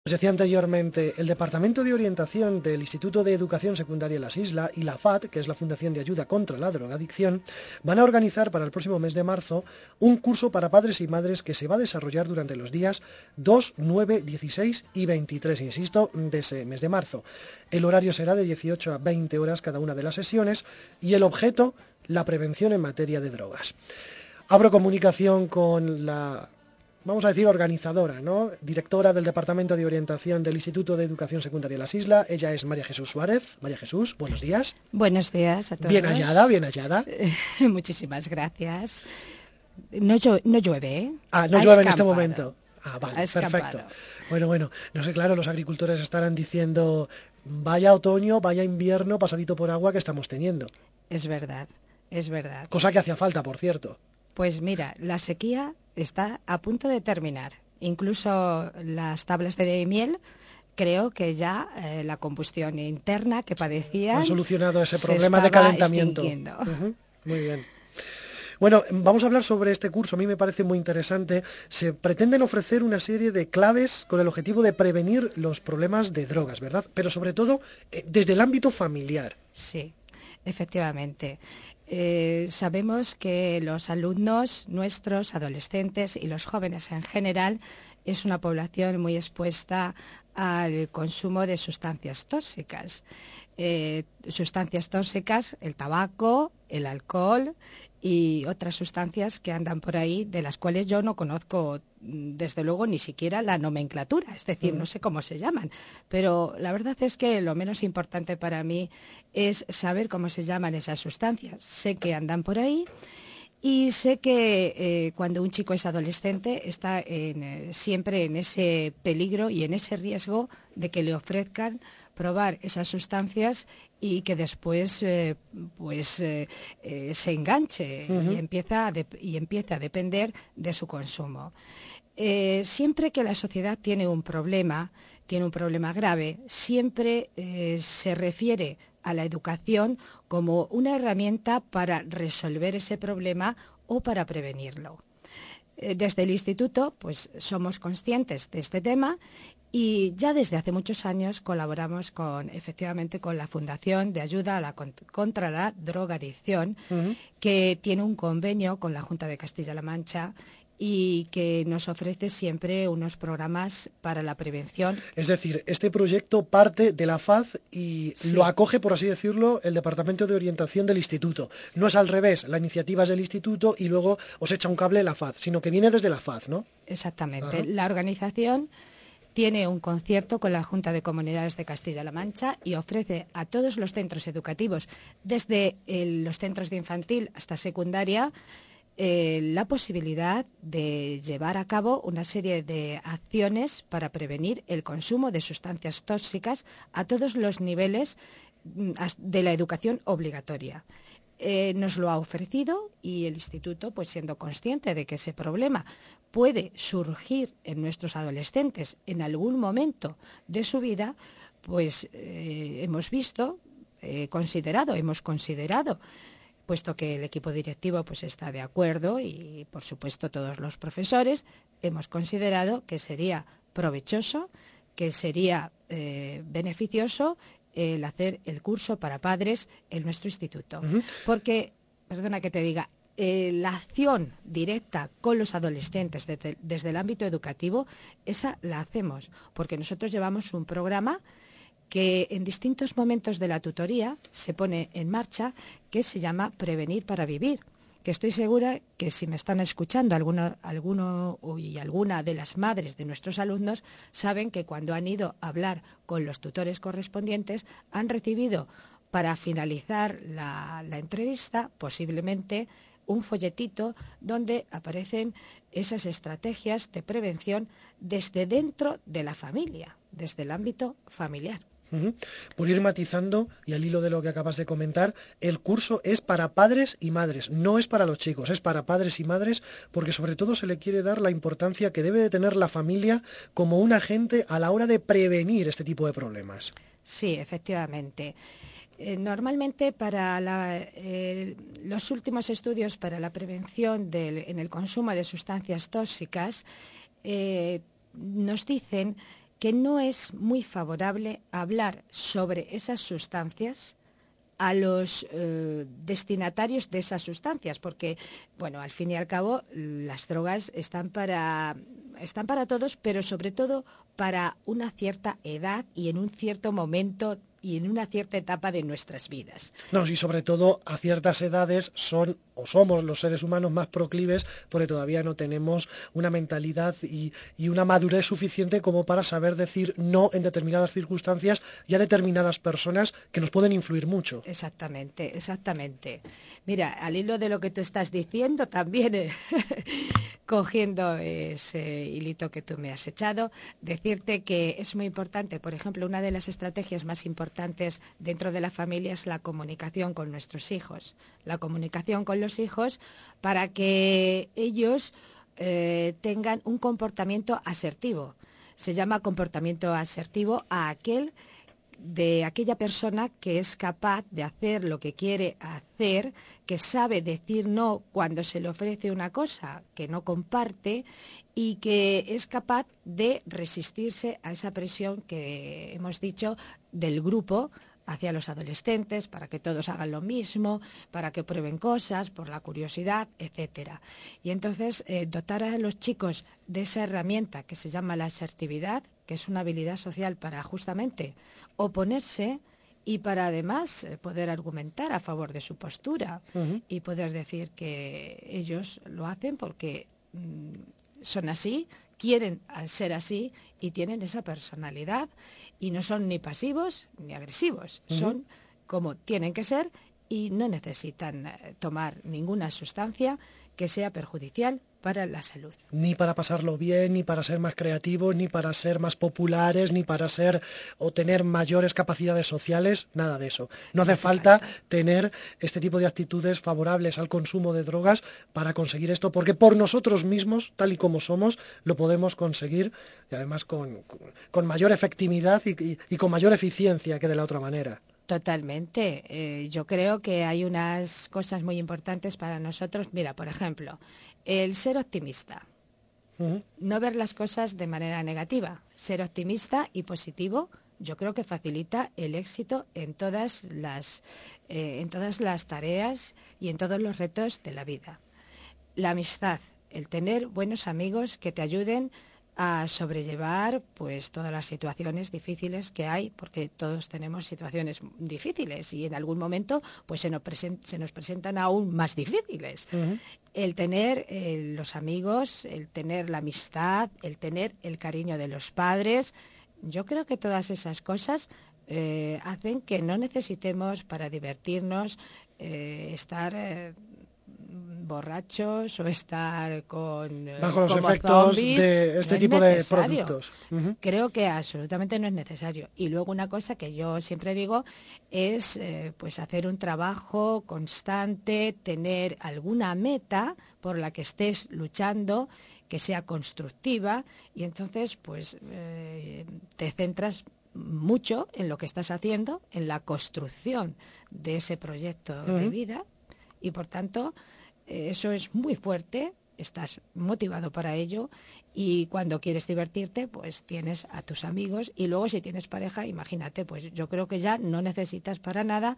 Como decía anteriormente, el Departamento de Orientación del Instituto de Educación Secundaria Las Islas y la FAD, que es la Fundación de Ayuda contra la Drogadicción, van a organizar para el próximo mes de marzo un curso para padres y madres que se va a desarrollar durante los días 2, 9, 16 y 23, insisto, de ese mes de marzo. El horario será de 18 a 20 horas cada una de las sesiones y el objeto, la prevención en materia de drogas. Abro comunicación con la, vamos a decir, organizadora, ¿no? Directora del Departamento de Orientación del Instituto de Educación Secundaria Las Islas. Ella es María Jesús Suárez. María Jesús, buenos días. Buenos días a todos. Bien hallada, bien hallada. Muchísimas gracias. No llueve, ¿eh? Ah, no llueve en este momento. Ah, vale, perfecto. Bueno, no sé, claro, los agricultores estarán diciendo, vaya otoño, vaya invierno pasadito por agua que estamos teniendo. Es verdad, es verdad. Cosa que hacía falta, por cierto. Pues mira, la sequía está a punto de terminar. Incluso las tablas de miel, creo que ya la combustión interna que padecían han solucionado ese problema de calentamiento. Muy bien. Bueno, vamos a hablar sobre este curso. A mí me parece muy interesante. Se pretenden ofrecer una serie de claves con el objetivo de prevenir los problemas de drogas, ¿verdad? Pero sobre todo desde el ámbito familiar. Sí, efectivamente. Sabemos que los alumnos nuestros, adolescentes y los jóvenes en general, es una población muy expuesta al consumo de sustancias tóxicas. Sustancias tóxicas, el tabaco, el alcohol y otras sustancias que andan por ahí, de las cuales yo no conozco, desde luego, ni siquiera la nomenclatura, es decir, no sé cómo se llaman. Pero la verdad es que lo menos importante para mí es saber cómo se llaman esas sustancias. Sé que andan por ahí y sé que cuando un chico es adolescente está siempre en ese peligro y en ese riesgo de que le ofrezcan probar esas sustancias y que después se enganche y empieza a depender de su consumo. Siempre que la sociedad tiene un problema grave, siempre se refiere a la educación como una herramienta para resolver ese problema o para prevenirlo. Desde el instituto, pues somos conscientes de este tema y ya desde hace muchos años colaboramos efectivamente con la Fundación de Ayuda contra la Drogadicción, que tiene un convenio con la Junta de Castilla-La Mancha y que nos ofrece siempre unos programas para la prevención. Es decir, este proyecto parte de la FAD y sí, lo acoge, por así decirlo, el Departamento de Orientación del Instituto. Sí. No es al revés, la iniciativa es del Instituto y luego os echa un cable la FAD, sino que viene desde la FAD, ¿no? Exactamente. Ajá. La organización tiene un concierto con la Junta de Comunidades de Castilla-La Mancha y ofrece a todos los centros educativos, desde los centros de infantil hasta secundaria, la posibilidad de llevar a cabo una serie de acciones para prevenir el consumo de sustancias tóxicas a todos los niveles de la educación obligatoria. Nos lo ha ofrecido y el instituto, pues siendo consciente de que ese problema puede surgir en nuestros adolescentes en algún momento de su vida, pues hemos considerado, puesto que el equipo directivo pues está de acuerdo y por supuesto todos los profesores, hemos considerado que sería provechoso, que sería beneficioso el hacer el curso para padres en nuestro instituto. Porque, perdona que te diga, la acción directa con los adolescentes desde el ámbito educativo, esa la hacemos, porque nosotros llevamos un programa que en distintos momentos de la tutoría se pone en marcha, que se llama Prevenir para Vivir, que estoy segura que si me están escuchando alguna de las madres de nuestros alumnos, saben que cuando han ido a hablar con los tutores correspondientes han recibido, para finalizar la entrevista, posiblemente un folletito donde aparecen esas estrategias de prevención desde dentro de la familia, desde el ámbito familiar. Por ir matizando, y al hilo de lo que acabas de comentar, el curso es para padres y madres, no es para los chicos, es para padres y madres, porque sobre todo se le quiere dar la importancia que debe de tener la familia como un agente a la hora de prevenir este tipo de problemas. Sí, efectivamente. Normalmente para los últimos estudios para la prevención en el consumo de sustancias tóxicas nos dicen que no es muy favorable hablar sobre esas sustancias a los destinatarios de esas sustancias, porque, bueno, al fin y al cabo, las drogas están para todos, pero sobre todo para una cierta edad y en un cierto momento y en una cierta etapa de nuestras vidas. No, y sobre todo a ciertas edades son o somos los seres humanos más proclives porque todavía no tenemos una mentalidad y una madurez suficiente como para saber decir no en determinadas circunstancias y a determinadas personas que nos pueden influir mucho. Exactamente, exactamente. Mira, al hilo de lo que tú estás diciendo, también cogiendo ese hilito que tú me has echado, decirte que es muy importante, por ejemplo, una de las estrategias más importantes dentro de la familia es la comunicación con nuestros hijos. La comunicación con los hijos para que ellos tengan un comportamiento asertivo. Se llama comportamiento asertivo a aquella persona que es capaz de hacer lo que quiere hacer, que sabe decir no cuando se le ofrece una cosa que no comparte y que es capaz de resistirse a esa presión que hemos dicho del grupo hacia los adolescentes, para que todos hagan lo mismo, para que prueben cosas, por la curiosidad, etcétera. Y entonces dotar a los chicos de esa herramienta que se llama la asertividad, que es una habilidad social para justamente oponerse y para además poder argumentar a favor de su postura y poder decir que ellos lo hacen porque son así, quieren ser así y tienen esa personalidad y no son ni pasivos ni agresivos, son como tienen que ser y no necesitan tomar ninguna sustancia que sea perjudicial para la salud. Ni para pasarlo bien, ni para ser más creativos, ni para ser más populares, ni para ser o tener mayores capacidades sociales, nada de eso. No hace falta tener este tipo de actitudes favorables al consumo de drogas para conseguir esto, porque por nosotros mismos, tal y como somos, lo podemos conseguir y además con mayor efectividad y con mayor eficiencia que de la otra manera. Totalmente. Yo creo que hay unas cosas muy importantes para nosotros. Mira, por ejemplo, el ser optimista. No ver las cosas de manera negativa. Ser optimista y positivo, yo creo que facilita el éxito en todas las tareas y en todos los retos de la vida. La amistad, el tener buenos amigos que te ayuden a sobrellevar pues todas las situaciones difíciles que hay, porque todos tenemos situaciones difíciles y en algún momento pues se nos presentan aún más difíciles. El tener los amigos, el tener la amistad, el tener el cariño de los padres, yo creo que todas esas cosas hacen que no necesitemos para divertirnos estar borrachos o estar bajo los como efectos zombies, de este tipo de productos. Creo que absolutamente no es necesario. Y luego una cosa que yo siempre digo es pues hacer un trabajo constante, tener alguna meta por la que estés luchando, que sea constructiva, y entonces pues te centras mucho en lo que estás haciendo, en la construcción de ese proyecto de vida, y por tanto eso es muy fuerte, estás motivado para ello y cuando quieres divertirte pues tienes a tus amigos y luego si tienes pareja, imagínate, pues yo creo que ya no necesitas para nada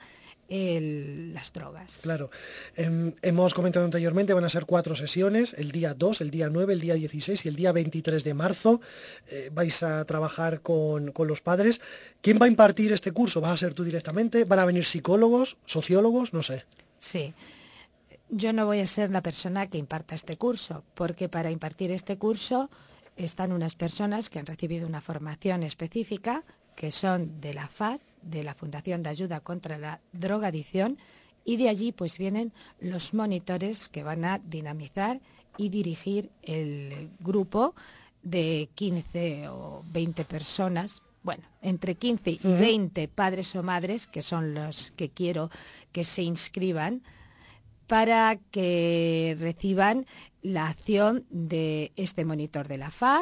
las drogas. Claro, hemos comentado anteriormente, van a ser 4 sesiones, el día 2, el día 9, el día 16 y el día 23 de marzo. Vais a trabajar con los padres. ¿Quién va a impartir este curso? ¿Vas a ser tú directamente? ¿Van a venir psicólogos, sociólogos? No sé. Sí. Yo no voy a ser la persona que imparta este curso, porque para impartir este curso están unas personas que han recibido una formación específica, que son de la FAD, de la Fundación de Ayuda contra la Drogadicción, y de allí pues vienen los monitores que van a dinamizar y dirigir el grupo de 15 o 20 personas, bueno, entre 15 y 20 padres o madres, que son los que quiero que se inscriban, para que reciban la acción de este monitor de la FAD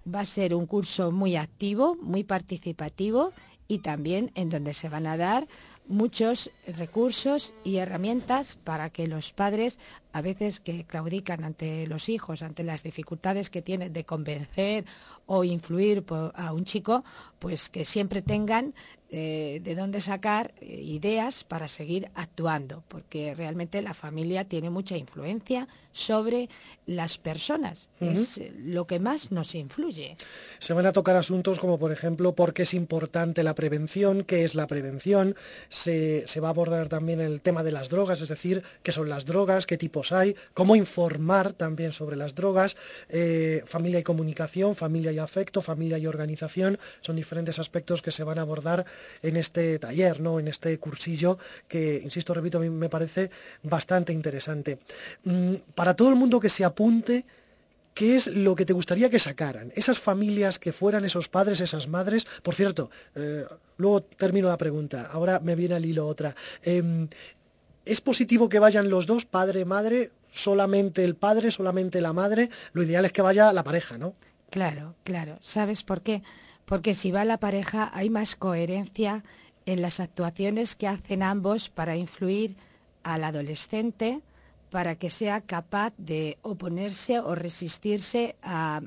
va a ser un curso muy activo, muy participativo y también en donde se van a dar muchos recursos y herramientas para que los padres, a veces que claudican ante los hijos, ante las dificultades que tienen de convencer o influir a un chico, pues que siempre tengan de dónde sacar ideas para seguir actuando, porque realmente la familia tiene mucha influencia sobre las personas, es lo que más nos influye. Se van a tocar asuntos como, por ejemplo, por qué es importante la prevención, qué es la prevención, se va a abordar también el tema de las drogas, es decir, qué son las drogas, qué tipos hay, cómo informar también sobre las drogas, familia y comunicación, familia y afecto, familia y organización, son diferentes aspectos que se van a abordar en este taller, ¿no? En este cursillo que, insisto, repito, a mí me parece bastante interesante. Para todo el mundo que se apunte, ¿qué es lo que te gustaría que sacaran? Esas familias que fueran esos padres, esas madres. Por cierto, luego termino la pregunta, ahora me viene al hilo otra. ¿Es positivo que vayan los dos, padre, madre, solamente el padre, solamente la madre? Lo ideal es que vaya la pareja, ¿no? Claro, claro. ¿Sabes por qué? Porque si va la pareja hay más coherencia en las actuaciones que hacen ambos para influir al adolescente para que sea capaz de oponerse o resistirse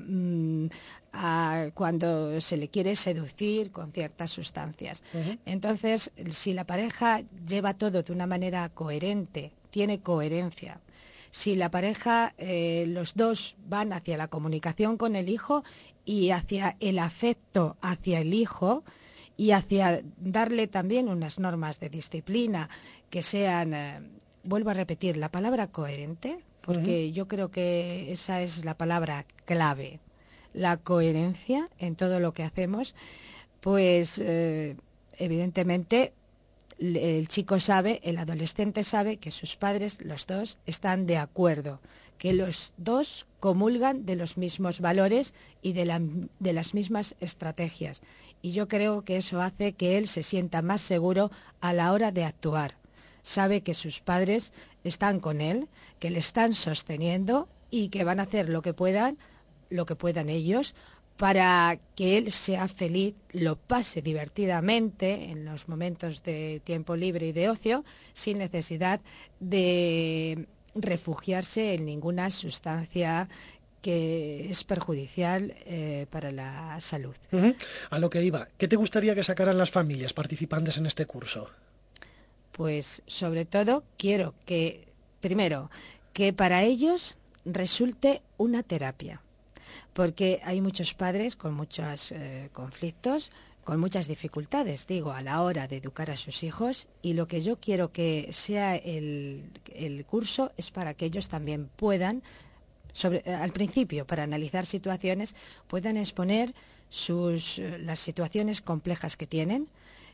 a cuando se le quiere seducir con ciertas sustancias. Entonces, si la pareja lleva todo de una manera coherente, tiene coherencia, si la pareja, los dos van hacia la comunicación con el hijo y hacia el afecto hacia el hijo y hacia darle también unas normas de disciplina que sean, vuelvo a repetir, la palabra coherente, porque yo creo que esa es la palabra clave, la coherencia en todo lo que hacemos, pues evidentemente el chico sabe, el adolescente sabe que sus padres, los dos, están de acuerdo, que los dos comulgan de los mismos valores y de las mismas estrategias. Y yo creo que eso hace que él se sienta más seguro a la hora de actuar. Sabe que sus padres están con él, que le están sosteniendo y que van a hacer lo que puedan ellos para que él sea feliz, lo pase divertidamente en los momentos de tiempo libre y de ocio, sin necesidad de refugiarse en ninguna sustancia que es perjudicial para la salud. A lo que iba, ¿qué te gustaría que sacaran las familias participantes en este curso? Pues sobre todo quiero que, primero, que para ellos resulte una terapia, porque hay muchos padres con muchos conflictos, con muchas dificultades, digo, a la hora de educar a sus hijos, y lo que yo quiero que sea el curso es para que ellos también puedan, al principio, para analizar situaciones, puedan exponer las situaciones complejas que tienen,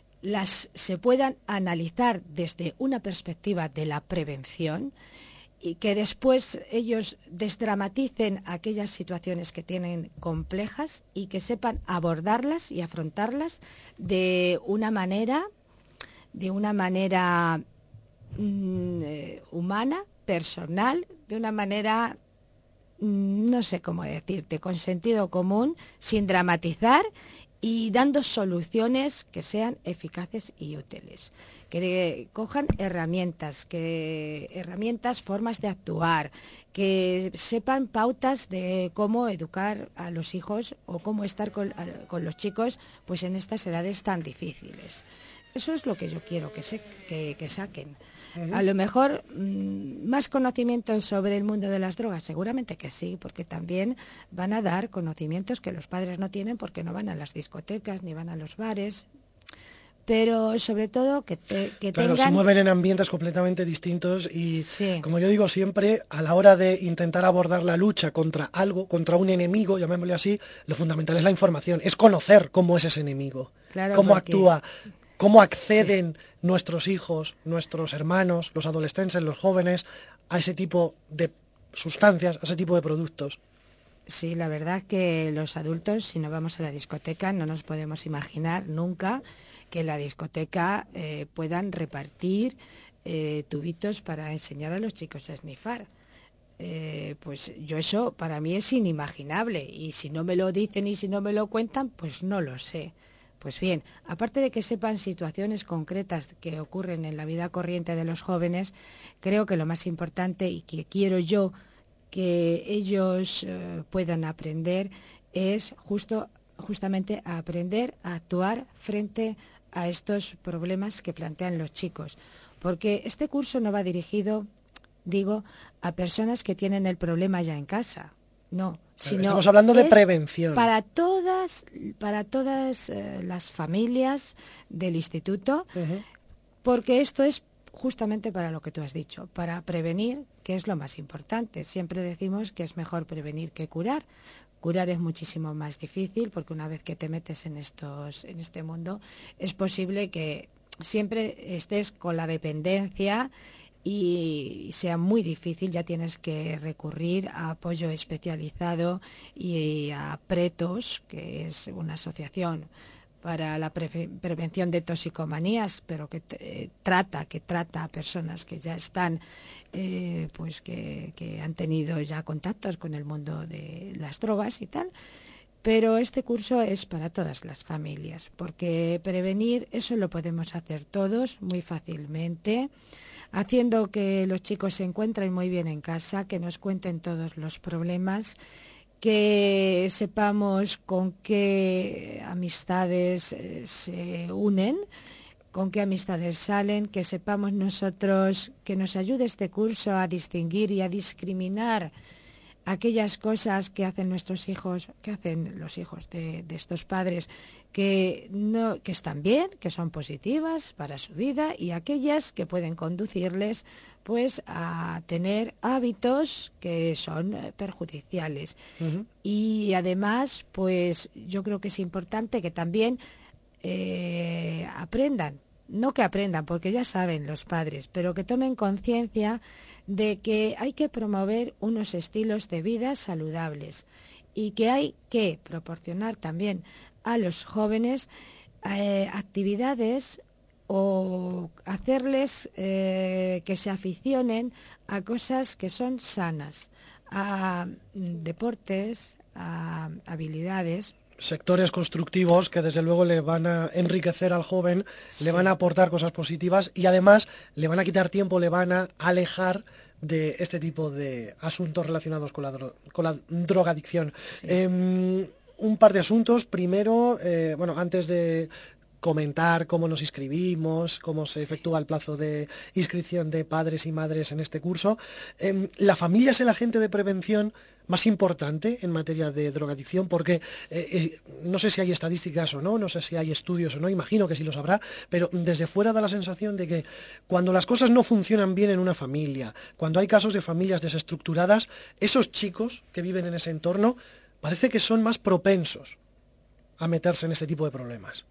se puedan analizar desde una perspectiva de la prevención y que después ellos desdramaticen aquellas situaciones que tienen complejas y que sepan abordarlas y afrontarlas de una manera humana, personal, de una manera, no sé cómo decirte, con sentido común, sin dramatizar y dando soluciones que sean eficaces y útiles, que cojan herramientas, formas de actuar, que sepan pautas de cómo educar a los hijos o cómo estar con los chicos pues en estas edades tan difíciles. Eso es lo que yo quiero que saquen. A lo mejor más conocimientos sobre el mundo de las drogas, seguramente que sí, porque también van a dar conocimientos que los padres no tienen porque no van a las discotecas ni van a los bares. Pero sobre todo que claro, tengan... se mueven en ambientes completamente distintos y, sí, como yo digo siempre, a la hora de intentar abordar la lucha contra algo, contra un enemigo, llamémosle así, lo fundamental es la información, es conocer cómo es ese enemigo, claro, cómo porque... actúa, cómo sí. acceden nuestros hijos, nuestros hermanos, los adolescentes, los jóvenes, a ese tipo de sustancias, a ese tipo de productos. Sí, la verdad que los adultos, si no vamos a la discoteca, no nos podemos imaginar nunca que en la discoteca puedan repartir tubitos para enseñar a los chicos a esnifar. pues yo eso para mí es inimaginable, y si no me lo dicen y si no me lo cuentan, pues no lo sé. Pues bien, aparte de que sepan situaciones concretas que ocurren en la vida corriente de los jóvenes, creo que lo más importante y que quiero yo que ellos puedan aprender es justamente a aprender a actuar frente a estos problemas que plantean los chicos. Porque este curso no va dirigido, digo, a personas que tienen el problema ya en casa. No, sino estamos hablando de prevención. Para todas las familias del instituto, porque esto es justamente para lo que tú has dicho, para prevenir, que es lo más importante. Siempre decimos que es mejor prevenir que curar. Curar es muchísimo más difícil, porque una vez que te metes en este mundo, es posible que siempre estés con la dependencia y sea muy difícil. Ya tienes que recurrir a apoyo especializado y a Pretos, que es una asociación para la prevención de toxicomanías, pero que trata a personas que ya están, pues que han tenido ya contactos con el mundo de las drogas y tal. Pero este curso es para todas las familias, porque prevenir eso lo podemos hacer todos muy fácilmente, haciendo que los chicos se encuentren muy bien en casa, que nos cuenten todos los problemas, que sepamos con qué amistades se unen, con qué amistades salen, que sepamos nosotros, que nos ayude este curso a distinguir y a discriminar aquellas cosas que hacen nuestros hijos, que hacen los hijos de estos padres, que están bien, que son positivas para su vida, y aquellas que pueden conducirles pues a tener hábitos que son perjudiciales. Y además, pues yo creo que es importante que también aprendan, no que aprendan, porque ya saben los padres, pero que tomen conciencia de que hay que promover unos estilos de vida saludables y que hay que proporcionar también a los jóvenes actividades o hacerles que se aficionen a cosas que son sanas, a deportes, a habilidades. Sectores constructivos que desde luego le van a enriquecer al joven, Sí. le van a aportar cosas positivas y además le van a quitar tiempo, le van a alejar de este tipo de asuntos relacionados con la drogadicción. Sí. Un par de asuntos. Primero, antes de comentar cómo nos inscribimos, cómo se efectúa el plazo de inscripción de padres y madres en este curso, la familia es el agente de prevención más importante en materia de drogadicción, porque no sé si hay estadísticas o no sé si hay estudios o no, imagino que sí los habrá, pero desde fuera da la sensación de que cuando las cosas no funcionan bien en una familia, cuando hay casos de familias desestructuradas, esos chicos que viven en ese entorno parece que son más propensos a meterse en este tipo de problemas.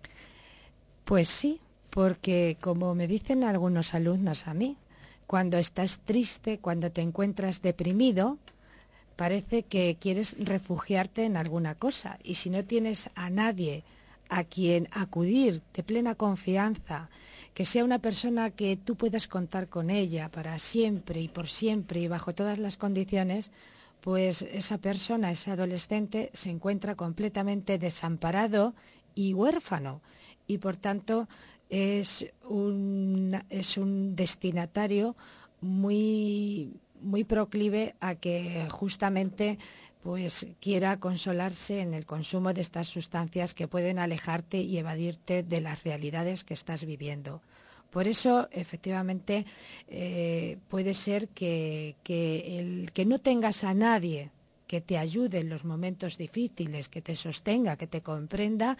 Pues sí, porque como me dicen algunos alumnos a mí, cuando estás triste, cuando te encuentras deprimido, parece que quieres refugiarte en alguna cosa, y si no tienes a nadie a quien acudir de plena confianza, que sea una persona que tú puedas contar con ella para siempre y bajo todas las condiciones, pues esa persona, ese adolescente, se encuentra completamente desamparado y huérfano, y por tanto es un destinatario muy proclive a que justamente pues quiera consolarse en el consumo de estas sustancias que pueden alejarte y evadirte de las realidades que estás viviendo. Por eso, efectivamente, puede ser que el que no tengas a nadie que te ayude en los momentos difíciles, que te sostenga, que te comprenda,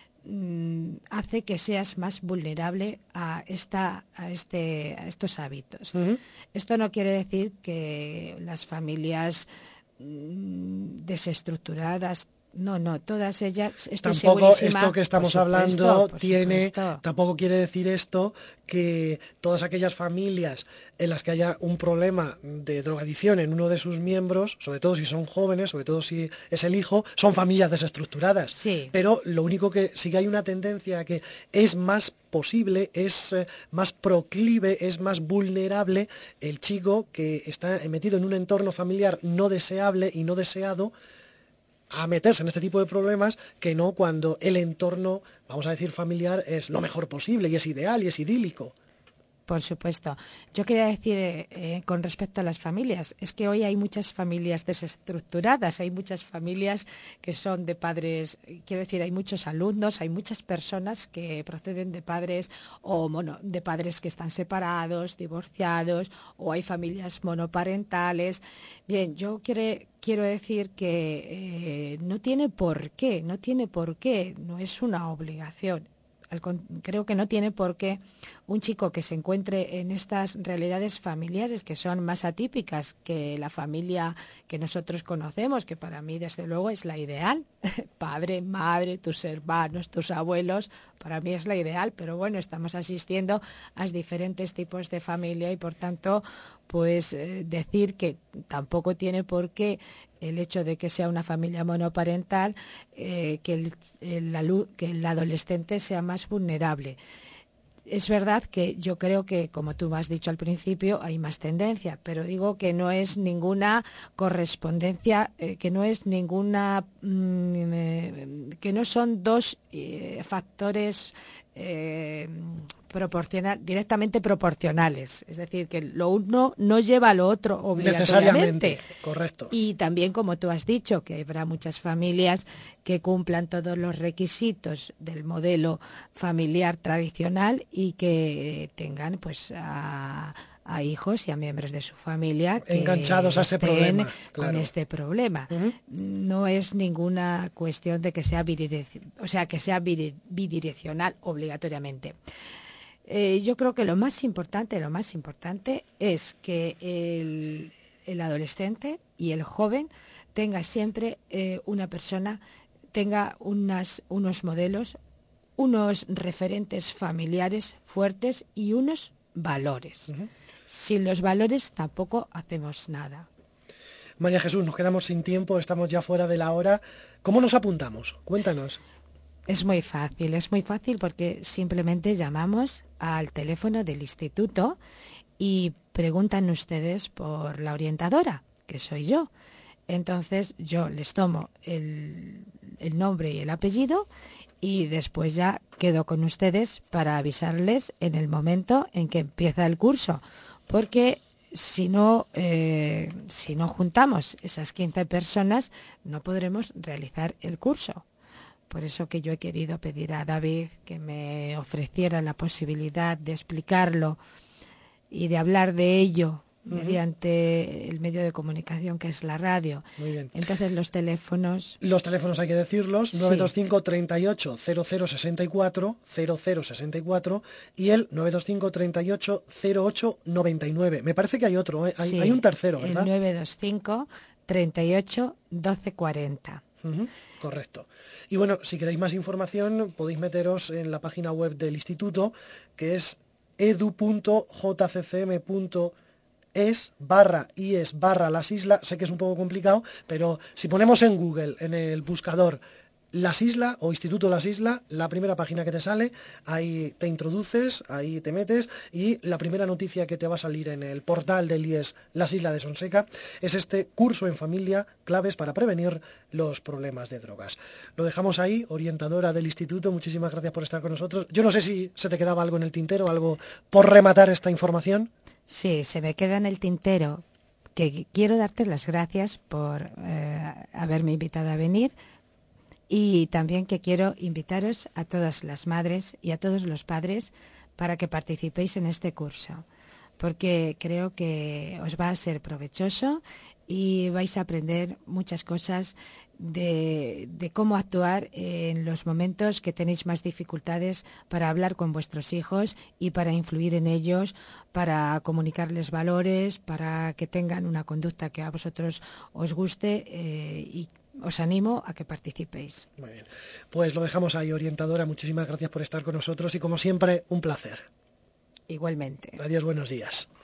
hace que seas más vulnerable a estos hábitos. Esto no quiere decir que las familias desestructuradas No, todas ellas, estoy Tampoco segurísima, esto que estamos por supuesto, hablando por tiene, supuesto. tampoco quiere decir esto que todas aquellas familias en las que haya un problema de drogadicción en uno de sus miembros, sobre todo si son jóvenes, sobre todo si es el hijo, son familias desestructuradas. Sí, Pero lo único que sí que hay una tendencia a que es más posible, es más proclive, es más vulnerable el chico que está metido en un entorno familiar no deseable y no deseado a meterse en este tipo de problemas que no cuando el entorno, vamos a decir, familiar es lo mejor posible y es ideal y es idílico. por supuesto. Yo quería decir, con respecto a las familias, es que hoy hay muchas familias desestructuradas, hay muchas familias que son de padres, quiero decir, hay muchos alumnos, hay muchas personas que proceden de padres o de padres que están separados, divorciados, o hay familias monoparentales. Bien, quiero decir que no tiene por qué, no es una obligación. Creo que no tiene por qué un chico que se encuentre en estas realidades familiares que son más atípicas que la familia que nosotros conocemos, que para mí desde luego es la ideal. Padre, madre, tus hermanos, tus abuelos, para mí es la ideal, pero bueno, estamos asistiendo a diferentes tipos de familia y por tanto, pues decir que tampoco tiene por qué el hecho de que sea una familia monoparental, que el adolescente sea más vulnerable. Es verdad que yo creo que, como tú has dicho al principio, hay más tendencia, pero digo que no es ninguna correspondencia, que no es ninguna, que no son dos factores directamente proporcionales. Es decir, que lo uno no lleva a lo otro Necesariamente, obligatoriamente. correcto. Y también, como tú has dicho, que habrá muchas familias que cumplan todos los requisitos del modelo familiar tradicional y que tengan pues a hijos y a miembros de su familia Enganchados que a este estén problema, con claro. este problema. Ujú. No es ninguna cuestión de que sea bidireccional obligatoriamente. Yo creo que lo más importante es que el adolescente y el joven tenga siempre una persona, tenga unos modelos, unos referentes familiares fuertes y unos valores. Ujú. Sin los valores tampoco hacemos nada. María Jesús, nos quedamos sin tiempo, estamos ya fuera de la hora. ¿Cómo nos apuntamos? Cuéntanos. Es muy fácil porque simplemente llamamos al teléfono del instituto y preguntan ustedes por la orientadora, que soy yo. Entonces yo les tomo el nombre y el apellido y después ya quedo con ustedes para avisarles en el momento en que empieza el curso. Porque si no juntamos esas 15 personas, no podremos realizar el curso. Por eso que yo he querido pedir a David que me ofreciera la posibilidad de explicarlo y de hablar de ello Ujú. mediante el medio de comunicación que es la radio. Muy bien. Entonces los teléfonos, Los teléfonos hay que decirlos, sí, 925 38 0064, 0064 y el 925 38 08 99. Me parece que hay otro, ¿eh? Hay un sí, tercero, el ¿verdad? 925 38 12 40. Ujú, correcto. Y bueno, si queréis más información, podéis meteros en la página web del instituto, que es edu.jccm.es/IES/ Las Islas. Sé que es un poco complicado, pero si ponemos en Google, en el buscador, Las Islas o Instituto Las Islas, la primera página que te sale, ahí te introduces, ahí te metes y la primera noticia que te va a salir en el portal del IES Las Islas de Sonseca es este curso en familia, claves para prevenir los problemas de drogas. Lo dejamos ahí, orientadora del instituto, muchísimas gracias por estar con nosotros. Yo no sé si se te quedaba algo en el tintero, algo por rematar esta información. Sí, se me queda en el tintero que quiero darte las gracias por haberme invitado a venir. Y también que quiero invitaros a todas las madres y a todos los padres para que participéis en este curso, porque creo que os va a ser provechoso y vais a aprender muchas cosas de cómo actuar en los momentos que tenéis más dificultades para hablar con vuestros hijos y para influir en ellos, para comunicarles valores, para que tengan una conducta que a vosotros os guste os animo a que participéis. Muy bien. Pues lo dejamos ahí, orientadora. Muchísimas gracias por estar con nosotros y como siempre, un placer. Igualmente. Adiós, buenos días.